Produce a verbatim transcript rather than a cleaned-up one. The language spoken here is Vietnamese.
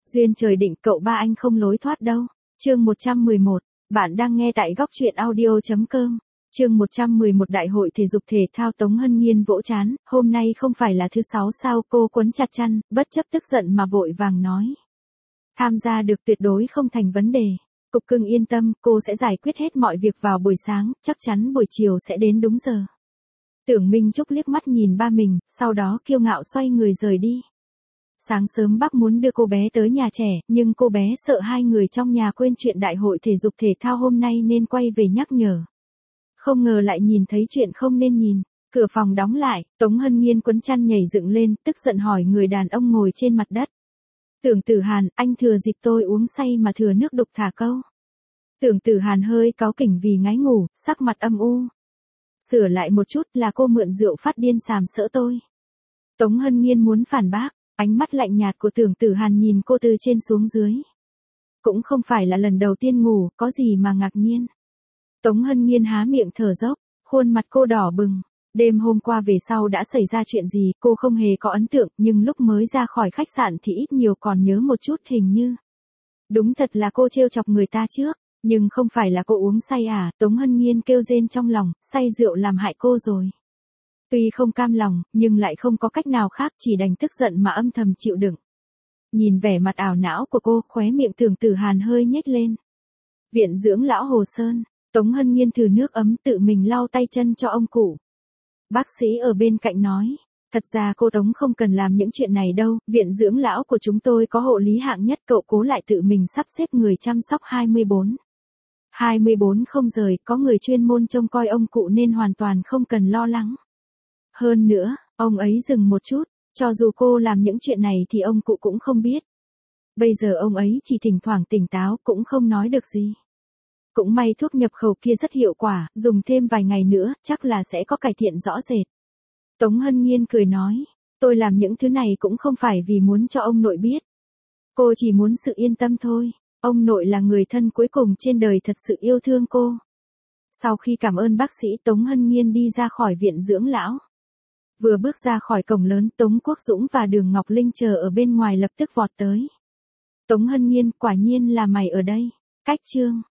Duyên trời định cậu ba anh không lối thoát đâu. Chương một trăm mười một, bạn đang nghe tại góc truyện audio chấm com. Chương một trăm mười một Đại hội thể dục thể thao. Tống Hân Nhiên vỗ trán, hôm nay không phải là thứ sáu sao? Cô quấn chặt chăn, bất chấp tức giận mà vội vàng nói. Tham gia được tuyệt đối không thành vấn đề. Cục cưng yên tâm, cô sẽ giải quyết hết mọi việc vào buổi sáng, chắc chắn buổi chiều sẽ đến đúng giờ. Tưởng Minh Trúc liếc mắt nhìn ba mình, sau đó kiêu ngạo xoay người rời đi. Sáng sớm bác muốn đưa cô bé tới nhà trẻ, nhưng cô bé sợ hai người trong nhà quên chuyện đại hội thể dục thể thao hôm nay nên quay về nhắc nhở. Không ngờ lại nhìn thấy chuyện không nên nhìn. Cửa phòng đóng lại, Tống Hân Nhiên quấn chăn nhảy dựng lên, tức giận hỏi người đàn ông ngồi trên mặt đất. Tưởng Tử Hàn, anh thừa dịp tôi uống say mà thừa nước đục thả câu. Tưởng Tử Hàn hơi cáu kỉnh vì ngáy ngủ, sắc mặt âm u. Sửa lại một chút, là cô mượn rượu phát điên sàm sỡ tôi. Tống Hân Nhiên muốn phản bác, ánh mắt lạnh nhạt của Tưởng Tử Hàn nhìn cô từ trên xuống dưới. Cũng không phải là lần đầu tiên ngủ, có gì mà ngạc nhiên. Tống Hân Nhiên há miệng thở dốc, khuôn mặt cô đỏ bừng. Đêm hôm qua về sau đã xảy ra chuyện gì, cô không hề có ấn tượng, nhưng lúc mới ra khỏi khách sạn thì ít nhiều còn nhớ một chút hình như. Đúng thật là cô trêu chọc người ta trước, nhưng không phải là cô uống say à? Tống Hân Nhiên kêu rên trong lòng, say rượu làm hại cô rồi. Tuy không cam lòng, nhưng lại không có cách nào khác, chỉ đành tức giận mà âm thầm chịu đựng. Nhìn vẻ mặt ảo não của cô, khóe miệng Tưởng Tử Hàn hơi nhếch lên. Viện dưỡng lão Hồ Sơn, Tống Hân Nhiên thử nước ấm tự mình lau tay chân cho ông cụ. Bác sĩ ở bên cạnh nói, thật ra cô Tống không cần làm những chuyện này đâu, viện dưỡng lão của chúng tôi có hộ lý hạng nhất, cậu cố lại tự mình sắp xếp người chăm sóc hai mươi bốn. hai mươi bốn không rời, có người chuyên môn trông coi ông cụ nên hoàn toàn không cần lo lắng. Hơn nữa, ông ấy dừng một chút, cho dù cô làm những chuyện này thì ông cụ cũng không biết. Bây giờ ông ấy chỉ thỉnh thoảng tỉnh táo, cũng không nói được gì. Cũng may thuốc nhập khẩu kia rất hiệu quả, dùng thêm vài ngày nữa, chắc là sẽ có cải thiện rõ rệt. Tống Hân Nhiên cười nói, tôi làm những thứ này cũng không phải vì muốn cho ông nội biết. Cô chỉ muốn sự yên tâm thôi, ông nội là người thân cuối cùng trên đời thật sự yêu thương cô. Sau khi cảm ơn bác sĩ, Tống Hân Nhiên đi ra khỏi viện dưỡng lão. Vừa bước ra khỏi cổng lớn, Tống Quốc Dũng và Đường Ngọc Linh chờ ở bên ngoài lập tức vọt tới. Tống Hân Nhiên, quả nhiên là mày ở đây. Cách chương